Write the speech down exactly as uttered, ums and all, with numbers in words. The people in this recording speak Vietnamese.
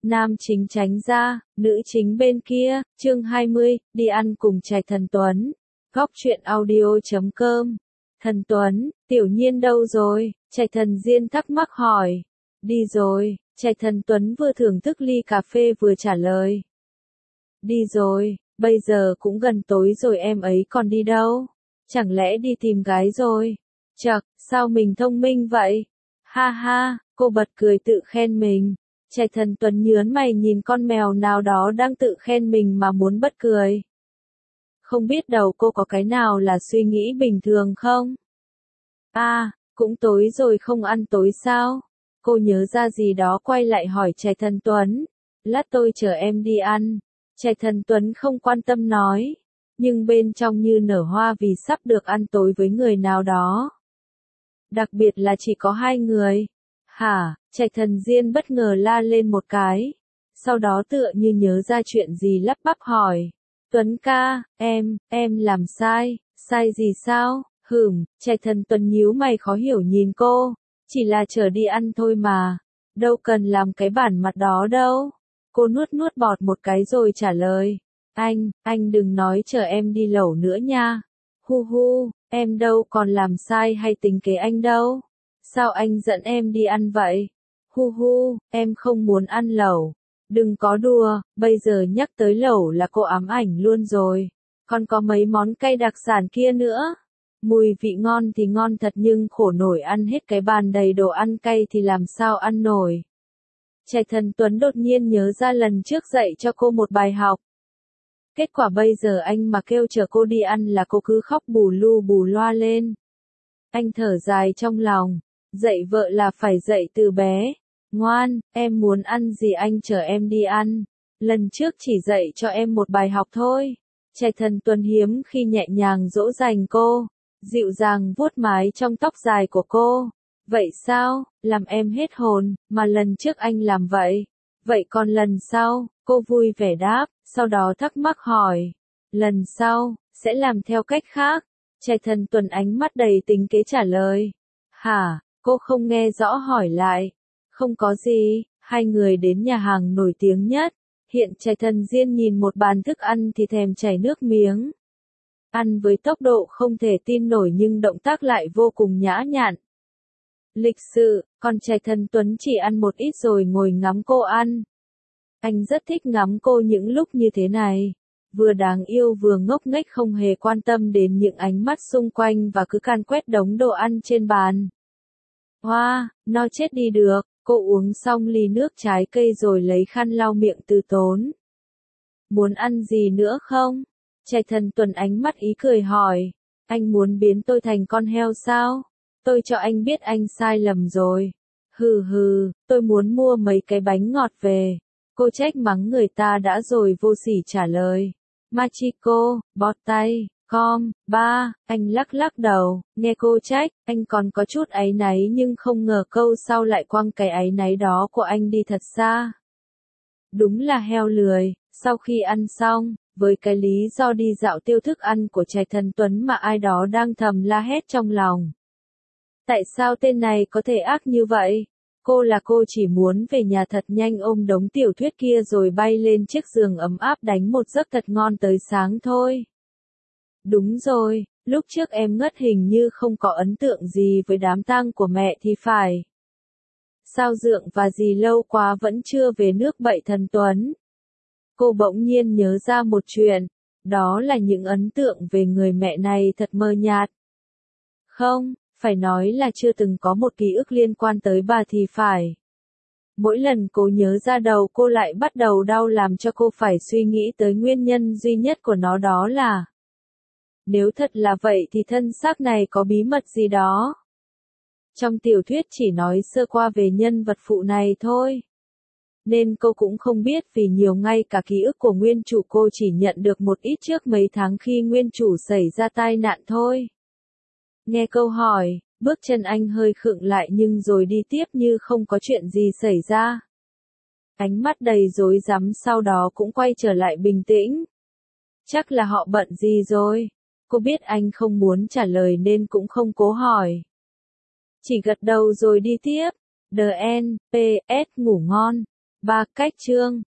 Nam chính tránh ra, nữ chính bên kia, chương hai mươi, đi ăn cùng Trạch Thần Tuấn. Góc truyện audio chấm com. Thần Tuấn, Tiểu Nhiên đâu rồi? Trạch Thần Diên thắc mắc hỏi. Đi rồi, Trạch Thần Tuấn vừa thưởng thức ly cà phê vừa trả lời. Đi rồi, bây giờ cũng gần tối rồi em ấy còn đi đâu? Chẳng lẽ đi tìm gái rồi? Chậc, sao mình thông minh vậy? Ha ha, cô bật cười tự khen mình. Trạch Thần Tuấn nhướng mày nhìn con mèo nào đó đang tự khen mình mà muốn bật cười. Không biết đầu cô có cái nào là suy nghĩ bình thường không? À, cũng tối rồi không ăn tối sao? Cô nhớ ra gì đó quay lại hỏi Trạch Thần Tuấn. Lát tôi chờ em đi ăn. Trạch Thần Tuấn không quan tâm nói. Nhưng bên trong như nở hoa vì sắp được ăn tối với người nào đó. Đặc biệt là chỉ có hai người. Hả? Trạch Thần Diên bất ngờ la lên một cái. Sau đó tựa như nhớ ra chuyện gì lắp bắp hỏi. Tuấn ca, em, em làm sai, sai gì sao? Hửm, Trạch Thần Tuấn nhíu mày khó hiểu nhìn cô. Chỉ là chờ đi ăn thôi mà. Đâu cần làm cái bản mặt đó đâu. Cô nuốt nuốt bọt một cái rồi trả lời. Anh, anh đừng nói chờ em đi lẩu nữa nha. Hu hu, em đâu còn làm sai hay tính kế anh đâu. Sao anh dẫn em đi ăn vậy? Hu hu, em không muốn ăn lẩu. Đừng có đùa, bây giờ nhắc tới lẩu là cô ám ảnh luôn rồi. Còn có mấy món cay đặc sản kia nữa. Mùi vị ngon thì ngon thật nhưng khổ nổi ăn hết cái bàn đầy đồ ăn cay thì làm sao ăn nổi. Trạch Thần Tuấn đột nhiên nhớ ra lần trước dạy cho cô một bài học. Kết quả bây giờ anh mà kêu chờ cô đi ăn là cô cứ khóc bù lu bù loa lên. Anh thở dài trong lòng. Dạy vợ là phải dạy từ bé. Ngoan, em muốn ăn gì anh chờ em đi ăn. Lần trước chỉ dạy cho em một bài học thôi. Trạch Thần Tuấn hiếm khi nhẹ nhàng dỗ dành cô. Dịu dàng vuốt mái trong tóc dài của cô. Vậy sao, làm em hết hồn, mà lần trước anh làm vậy. Vậy còn lần sau, cô vui vẻ đáp, sau đó thắc mắc hỏi. Lần sau, sẽ làm theo cách khác. Trạch Thần Tuấn ánh mắt đầy tính kế trả lời. Hả, cô không nghe rõ hỏi lại. Không có gì, hai người đến nhà hàng nổi tiếng nhất. Hiện Trạch Thần Diên nhìn một bàn thức ăn thì thèm chảy nước miếng. Ăn với tốc độ không thể tin nổi nhưng động tác lại vô cùng nhã nhặn. Lịch sự, còn Trạch Thần Tuấn chỉ ăn một ít rồi ngồi ngắm cô ăn. Anh rất thích ngắm cô những lúc như thế này. Vừa đáng yêu vừa ngốc nghếch không hề quan tâm đến những ánh mắt xung quanh và cứ can quét đống đồ ăn trên bàn. Hoa, wow, no chết đi được, cô uống xong ly nước trái cây rồi lấy khăn lau miệng từ tốn. Muốn ăn gì nữa không? Trạch Thần Tuấn ánh mắt ý cười hỏi. Anh muốn biến tôi thành con heo sao? Tôi cho anh biết anh sai lầm rồi. Hừ hừ, tôi muốn mua mấy cái bánh ngọt về. Cô trách mắng người ta đã rồi vô sỉ trả lời. Machiko, bọt tay, com, ba, anh lắc lắc đầu, nghe cô trách, anh còn có chút áy náy nhưng không ngờ câu sau lại quăng cái áy náy đó của anh đi thật xa. Đúng là heo lười, sau khi ăn xong, với cái lý do đi dạo tiêu thức ăn của Trạch Thần Tuấn mà ai đó đang thầm la hét trong lòng. Tại sao tên này có thể ác như vậy? Cô là cô chỉ muốn về nhà thật nhanh ôm đống tiểu thuyết kia rồi bay lên chiếc giường ấm áp đánh một giấc thật ngon tới sáng thôi. Đúng rồi, lúc trước em ngất hình như không có ấn tượng gì với đám tang của mẹ thì phải. Sao Dượng và dì lâu quá vẫn chưa về nước vậy Thần Tuấn? Cô bỗng nhiên nhớ ra một chuyện, đó là những ấn tượng về người mẹ này thật mờ nhạt. Không, phải nói là chưa từng có một ký ức liên quan tới bà thì phải. Mỗi lần cô nhớ ra đầu cô lại bắt đầu đau làm cho cô phải suy nghĩ tới nguyên nhân duy nhất của nó đó là. Nếu thật là vậy thì thân xác này có bí mật gì đó. Trong tiểu thuyết chỉ nói sơ qua về nhân vật phụ này thôi. Nên cô cũng không biết vì nhiều ngay cả ký ức của nguyên chủ cô chỉ nhận được một ít trước mấy tháng khi nguyên chủ xảy ra tai nạn thôi. Nghe câu hỏi, bước chân anh hơi khựng lại nhưng rồi đi tiếp như không có chuyện gì xảy ra. Ánh mắt đầy rối rắm sau đó cũng quay trở lại bình tĩnh. Chắc là họ bận gì rồi? Cô biết anh không muốn trả lời nên cũng không cố hỏi. Chỉ gật đầu rồi đi tiếp. đê en pê ét ngủ ngon. ba cách chương